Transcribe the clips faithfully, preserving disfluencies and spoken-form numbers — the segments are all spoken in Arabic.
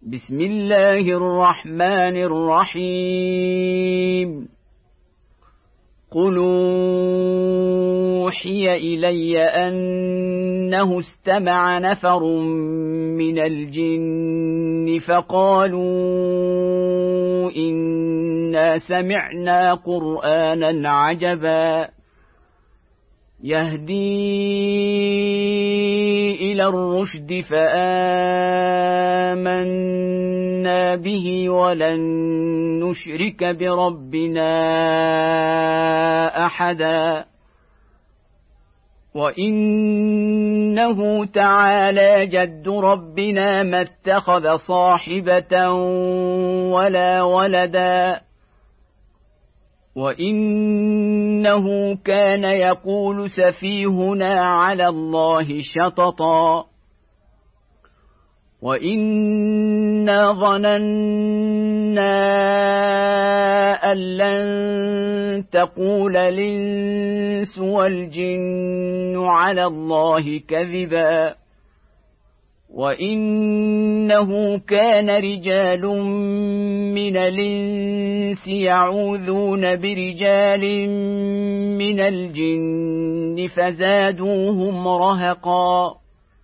بسم الله الرحمن الرحيم قل أوحي إلي أنه استمع نفر من الجن فقالوا إنا سمعنا قرآنا عجبا يهدي إلى الرشد فآمنا به ولن نشرك بربنا أحدا وإنه تعالى جد ربنا ما اتخذ صاحبة ولا ولدا وإنه كان يقول سفيهنا على الله شططا وإنا ظننا أن لن تقول الإنس والجن على الله كذبا وإنه كان رجال من الإنس يعوذون برجال من الجن فزادوهم رهقا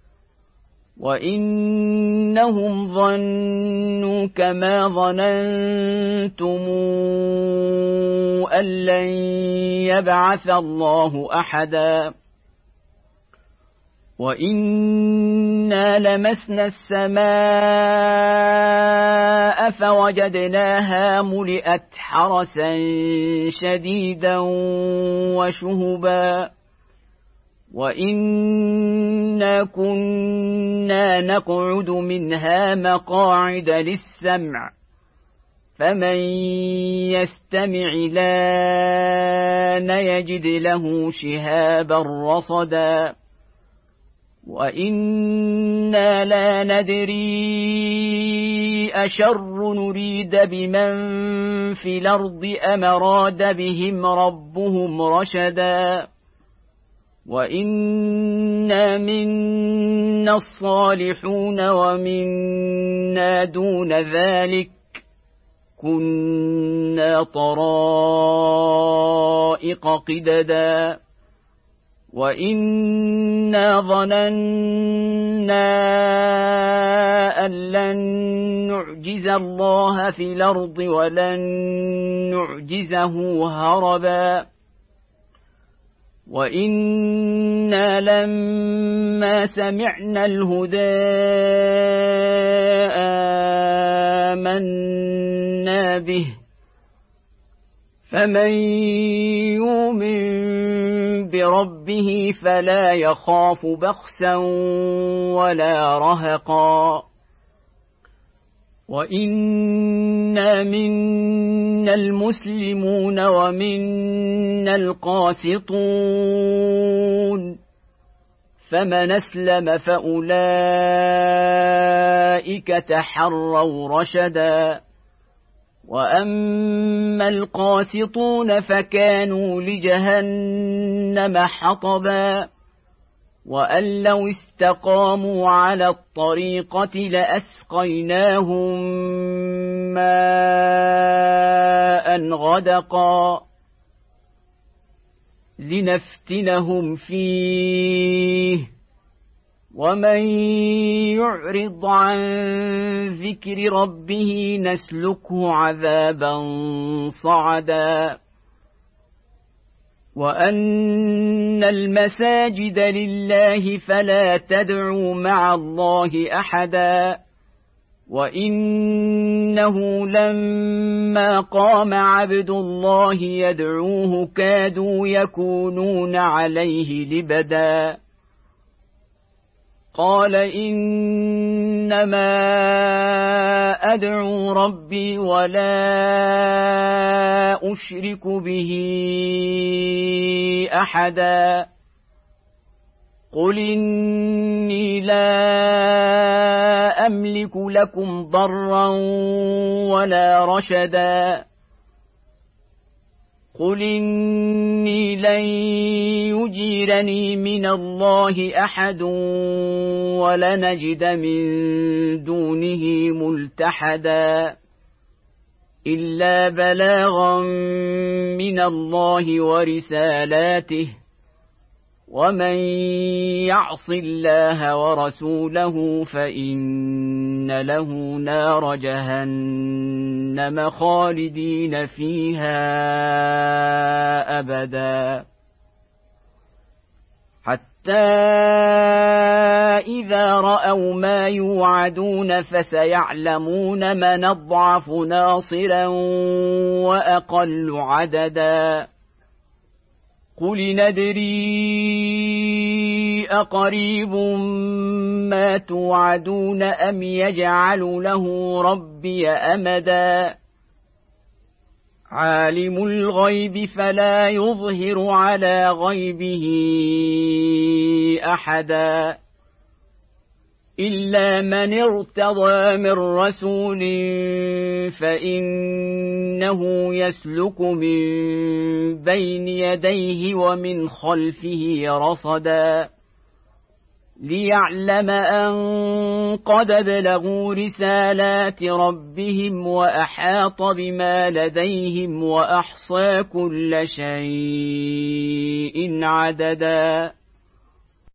وإنهم ظنوا كما ظننتم أن لن يبعث الله أحدا وإنا لمسنا السماء فوجدناها ملئت حرسا شديدا وشهبا وإنا كنا نقعد منها مقاعد للسمع فمن يستمع لان يجد له شهابا رصدا وإنا لا ندري أشر نريد بمن في الأرض أم أراد بهم ربهم رشدا وإنا منا الصالحون ومنا دون ذلك كنا طرائق قددا وإنا ظننا أن لن نعجز الله في الأرض ولن نعجزه هربا وإنا لما سمعنا الهدى آمنا به فمن يؤمن بربه فلا يخاف بخسا ولا رهقا وإنا منا المسلمون ومنا القاسطون فمن أسلم فأولئك تحروا رشدا وأما القاسطون فكانوا لجهنم حطبا وأن لو استقاموا على الطريقة لأسقيناهم ماء غدقا لنفتنهم فيه ومن يعرض عن ذكر ربه نسلكه عذابا صعدا وأن المساجد لله فلا تدعوا مع الله أحدا وإنه لما قام عبد الله يدعوه كادوا يكونون عليه لبدا قال إنما أدعو ربي ولا أشرك به أحدا قل إني لا أملك لكم ضرا ولا رشدا قل إني لن يجيرني من الله أحد ولنجد من دونه ملتحدا إلا بلاغا من الله ورسالاته ومن يعص الله ورسوله فإن له نار جهنم خالدين فيها أبدا حتى إذا رأوا ما يوعدون فسيعلمون من أضعف ناصرا وأقل عددا قل ندري أقريب ما توعدون أم يجعل له ربي أمدا عالم الغيب فلا يظهر على غيبه أحدا إلا من ارتضى من رسول فإنه يسلك من بين يديه ومن خلفه رصدا ليعلم أن قد بلغوا رسالات ربهم وأحاط بما لديهم وأحصى كل شيء عددا.